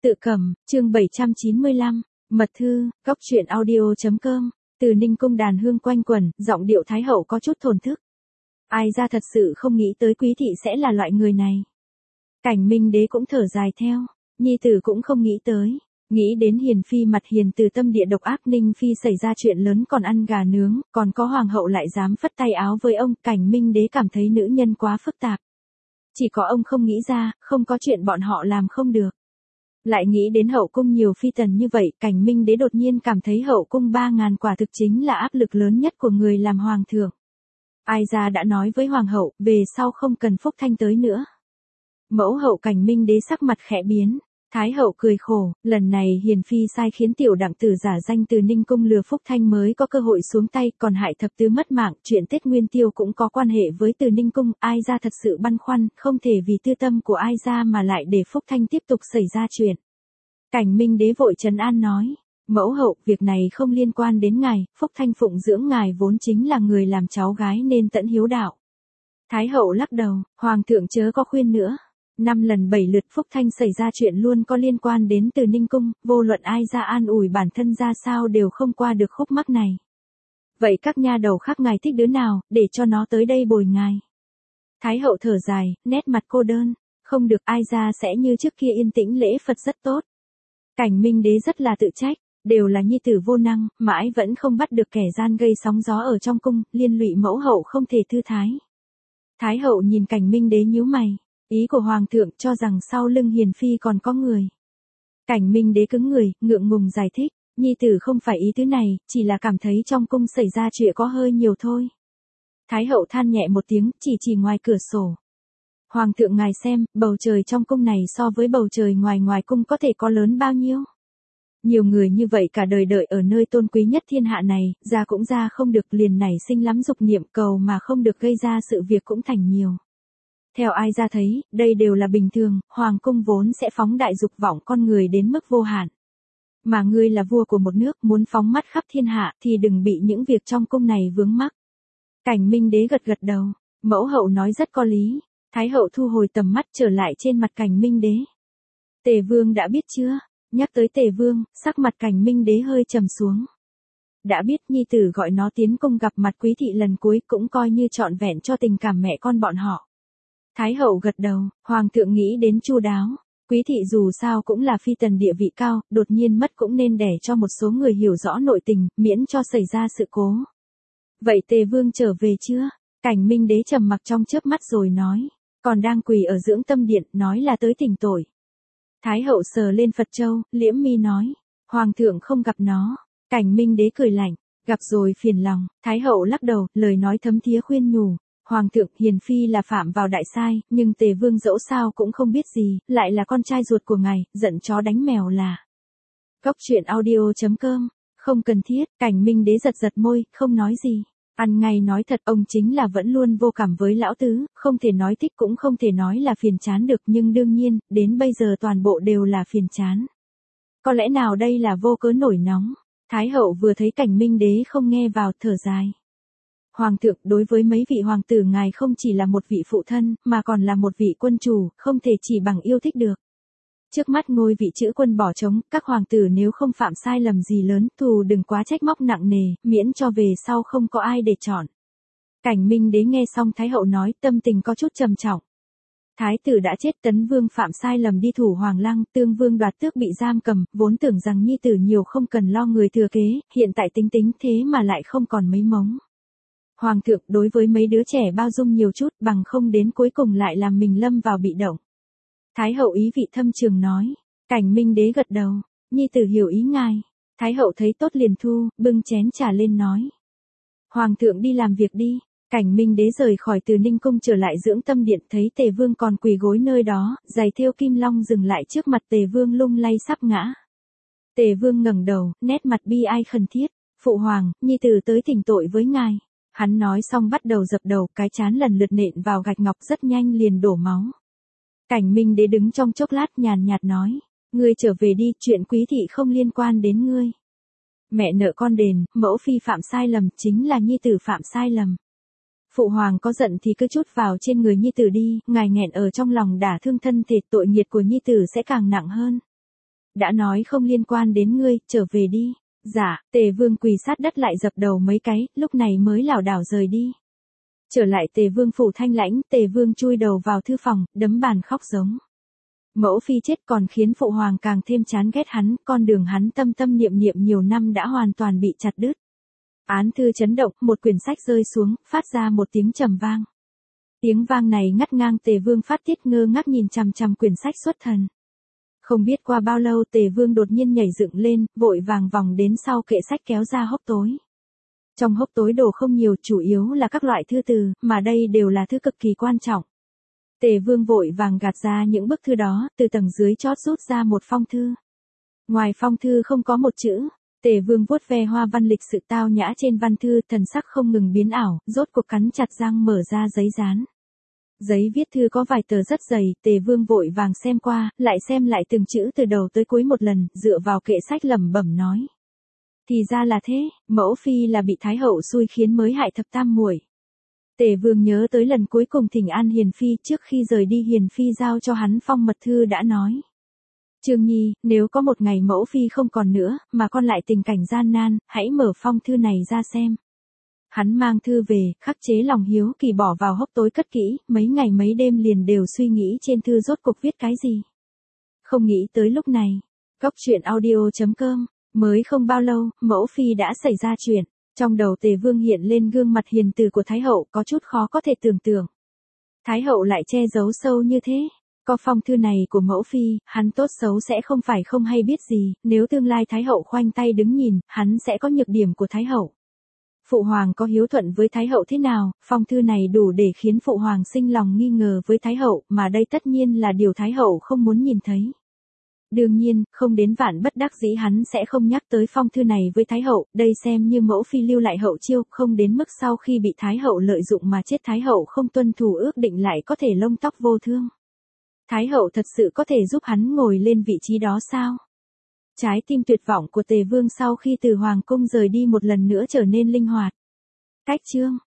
Tự cầm, chương 795, mật thư, góc truyện audio.com, từ Ninh Cung đàn hương quanh quẩn, giọng điệu Thái hậu có chút thổn thức. Ai ra thật sự không nghĩ tới Quý thị sẽ là loại người này. Cảnh Minh đế cũng thở dài theo, nhi tử cũng không nghĩ tới. Nghĩ đến hiền phi mặt hiền từ tâm địa độc ác, Ninh phi xảy ra chuyện lớn còn ăn gà nướng, còn có hoàng hậu lại dám phất tay áo với ông, Cảnh Minh đế cảm thấy nữ nhân quá phức tạp. Chỉ có ông không nghĩ ra, không có chuyện bọn họ làm không được. Lại nghĩ đến hậu cung nhiều phi tần như vậy, Cảnh Minh đế đột nhiên cảm thấy hậu cung 3.000 quả thực chính là áp lực lớn nhất của người làm hoàng thượng. Ai ra đã nói với hoàng hậu, về sau không cần Phúc Thanh tới nữa. Mẫu hậu Cảnh Minh đế sắc mặt khẽ biến. Thái hậu cười khổ, lần này hiền phi sai khiến tiểu đặng tử giả danh từ Ninh cung lừa Phúc Thanh mới có cơ hội xuống tay, còn hại thập tứ mất mạng, chuyện Tết Nguyên Tiêu cũng có quan hệ với từ Ninh cung, ai ra thật sự băn khoăn, không thể vì tư tâm của ai ra mà lại để Phúc Thanh tiếp tục xảy ra chuyện. Cảnh Minh đế vội trấn an nói, mẫu hậu, việc này không liên quan đến ngài, Phúc Thanh phụng dưỡng ngài vốn chính là người làm cháu gái nên tận hiếu đạo. Thái hậu lắc đầu, hoàng thượng chớ có khuyên nữa. 5 lần 7 lượt Phúc Thanh xảy ra chuyện luôn có liên quan đến từ Ninh cung, vô luận ai ra an ủi bản thân ra sao đều không qua được khúc mắc này. Vậy các nha đầu khác ngài thích đứa nào, để cho nó tới đây bồi ngài. Thái hậu thở dài, nét mặt cô đơn, không được, ai ra sẽ như trước kia yên tĩnh lễ Phật rất tốt. Cảnh Minh đế rất là tự trách, đều là nhi tử vô năng, mãi vẫn không bắt được kẻ gian gây sóng gió ở trong cung, liên lụy mẫu hậu không thể thư thái. Thái hậu nhìn Cảnh Minh đế nhíu mày. Ý của hoàng thượng cho rằng sau lưng hiền phi còn có người. Cảnh Minh đế cứng người, ngượng ngùng giải thích, nhi tử không phải ý tứ này, chỉ là cảm thấy trong cung xảy ra chuyện có hơi nhiều thôi. Thái hậu than nhẹ một tiếng, chỉ ngoài cửa sổ. Hoàng thượng ngài xem, bầu trời trong cung này so với bầu trời ngoài cung có thể có lớn bao nhiêu. Nhiều người như vậy cả đời đợi ở nơi tôn quý nhất thiên hạ này, ra cũng ra không được, liền nảy sinh lắm dục niệm, cầu mà không được, gây ra sự việc cũng thành nhiều. Theo ai ra thấy, đây đều là bình thường, hoàng cung vốn sẽ phóng đại dục vọng con người đến mức vô hạn. Mà ngươi là vua của một nước, muốn phóng mắt khắp thiên hạ thì đừng bị những việc trong cung này vướng mắc. Cảnh Minh đế gật đầu, mẫu hậu nói rất có lý. Thái hậu thu hồi tầm mắt trở lại trên mặt Cảnh Minh đế. Tề vương đã biết chưa? Nhắc tới Tề vương, sắc mặt Cảnh Minh đế hơi trầm xuống. Đã biết, nhi tử gọi nó tiến cung gặp mặt Quý thị lần cuối cũng coi như trọn vẹn cho tình cảm mẹ con bọn họ. Thái hậu gật đầu, hoàng thượng nghĩ đến chu đáo. Quý thị dù sao cũng là phi tần địa vị cao, đột nhiên mất cũng nên để cho một số người hiểu rõ nội tình, miễn cho xảy ra sự cố. Vậy Tề vương trở về chưa? Cảnh Minh đế trầm mặc trong chớp mắt rồi nói, còn đang quỳ ở dưỡng tâm điện, nói là tới thỉnh tội. Thái hậu sờ lên Phật châu, liễm mi nói, hoàng thượng không gặp nó. Cảnh Minh đế cười lạnh, gặp rồi phiền lòng. Thái hậu lắc đầu, lời nói thấm thía khuyên nhủ. Hoàng thượng, hiền phi là phạm vào đại sai, nhưng Tề vương dẫu sao cũng không biết gì, lại là con trai ruột của ngài, giận chó đánh mèo là. Góc truyện audio.com, không cần thiết. Cảnh Minh đế giật môi, không nói gì. Ăn ngay nói thật, ông chính là vẫn luôn vô cảm với lão tứ, không thể nói thích cũng không thể nói là phiền chán được, nhưng đương nhiên, đến bây giờ toàn bộ đều là phiền chán. Có lẽ nào đây là vô cớ nổi nóng. Thái hậu vừa thấy Cảnh Minh đế không nghe vào, thở dài. Hoàng thượng, đối với mấy vị hoàng tử ngài không chỉ là một vị phụ thân, mà còn là một vị quân chủ, không thể chỉ bằng yêu thích được. Trước mắt ngôi vị chữ quân bỏ trống, các hoàng tử nếu không phạm sai lầm gì lớn, thù đừng quá trách móc nặng nề, miễn cho về sau không có ai để chọn. Cảnh Minh đế nghe xong Thái hậu nói, tâm tình có chút trầm trọng. Thái tử đã chết, Tấn vương phạm sai lầm đi thủ Hoàng Lăng, Tương vương đoạt tước bị giam cầm, vốn tưởng rằng nhi tử nhiều không cần lo người thừa kế, hiện tại tính thế mà lại không còn mấy mống. Hoàng thượng, đối với mấy đứa trẻ bao dung nhiều chút, bằng không đến cuối cùng lại làm mình lâm vào bị động. Thái hậu ý vị thâm trường nói. Cảnh Minh đế gật đầu, nhi tử hiểu ý ngài. Thái hậu thấy tốt liền thu, bưng chén trà lên nói. Hoàng thượng đi làm việc đi. Cảnh Minh đế rời khỏi từ Ninh cung trở lại dưỡng tâm điện, thấy Tề vương còn quỳ gối nơi đó, giày thêu kim long dừng lại trước mặt Tề vương lung lay sắp ngã. Tề vương ngẩng đầu, nét mặt bi ai khẩn thiết. Phụ hoàng, nhi tử tới thỉnh tội với ngài. Hắn nói xong bắt đầu dập đầu, cái chán lần lượt nện vào gạch ngọc, rất nhanh liền đổ máu. Cảnh Minh đế đứng trong chốc lát nhàn nhạt nói, ngươi trở về đi, chuyện Quý thị không liên quan đến ngươi. Mẹ nợ con đền, mẫu phi phạm sai lầm, chính là nhi tử phạm sai lầm. Phụ hoàng có giận thì cứ trút vào trên người nhi tử đi, ngài nghẹn ở trong lòng đả thương thân thể, tội nghiệt của nhi tử sẽ càng nặng hơn. đã nói không liên quan đến ngươi, trở về đi. Dạ, Tề Vương quỳ sát đất lại dập đầu mấy cái, lúc này mới lảo đảo rời đi. Trở lại Tề Vương phủ thanh lãnh, Tề Vương chui đầu vào thư phòng, đấm bàn khóc giống. Mẫu phi chết còn khiến phụ hoàng càng thêm chán ghét hắn, con đường hắn tâm tâm niệm niệm nhiều năm đã hoàn toàn bị chặt đứt. Án thư chấn động, một quyển sách rơi xuống, phát ra một tiếng trầm vang. Tiếng vang này ngắt ngang, Tề Vương phát tiết ngơ ngác nhìn chằm chằm quyển sách xuất thần. Không biết qua bao lâu Tề Vương đột nhiên nhảy dựng lên, vội vàng vòng đến sau kệ sách kéo ra hốc tối. Trong hốc tối đồ không nhiều, chủ yếu là các loại thư từ, mà đây đều là thư cực kỳ quan trọng. Tề Vương vội vàng gạt ra những bức thư đó, từ tầng dưới chót rút ra một phong thư. Ngoài phong thư không có một chữ. Tề Vương vuốt ve hoa văn lịch sự tao nhã trên văn thư, thần sắc không ngừng biến ảo, rốt cuộc cắn chặt răng mở ra giấy dán. Giấy viết thư có vài tờ rất dày, Tề Vương vội vàng xem qua, lại xem lại từng chữ từ đầu tới cuối một lần, dựa vào kệ sách lẩm bẩm nói. Thì ra là thế, mẫu phi là bị Thái hậu xui khiến mới hại thập tam muội. Tề Vương nhớ tới lần cuối cùng thỉnh an Hiền phi, trước khi rời đi Hiền phi giao cho hắn phong mật thư đã nói. Trương Nhi, nếu có một ngày mẫu phi không còn nữa, mà con lại tình cảnh gian nan, hãy mở phong thư này ra xem. Hắn mang thư về, khắc chế lòng hiếu kỳ bỏ vào hốc tối cất kỹ, mấy ngày mấy đêm liền đều suy nghĩ trên thư rốt cuộc viết cái gì. Không nghĩ tới lúc này, Cóc truyện audio.com, mới không bao lâu, mẫu phi đã xảy ra chuyện. Trong đầu Tề Vương hiện lên gương mặt hiền từ của Thái hậu, có chút khó có thể tưởng tượng. Thái hậu lại che giấu sâu như thế. Có phong thư này của mẫu phi, hắn tốt xấu sẽ không phải không hay biết gì, nếu tương lai Thái hậu khoanh tay đứng nhìn, hắn sẽ có nhược điểm của Thái hậu. Phụ hoàng có hiếu thuận với Thái hậu thế nào, phong thư này đủ để khiến phụ hoàng sinh lòng nghi ngờ với Thái hậu, mà đây tất nhiên là điều Thái hậu không muốn nhìn thấy. Đương nhiên, không đến vạn bất đắc dĩ hắn sẽ không nhắc tới phong thư này với Thái hậu, đây xem như mẫu phi lưu lại hậu chiêu, không đến mức sau khi bị Thái hậu lợi dụng mà chết Thái hậu không tuân thủ ước định lại có thể lông tóc vô thương. Thái hậu thật sự có thể giúp hắn ngồi lên vị trí đó sao? Trái tim tuyệt vọng của Tề Vương sau khi từ hoàng cung rời đi một lần nữa trở nên linh hoạt. Cách chương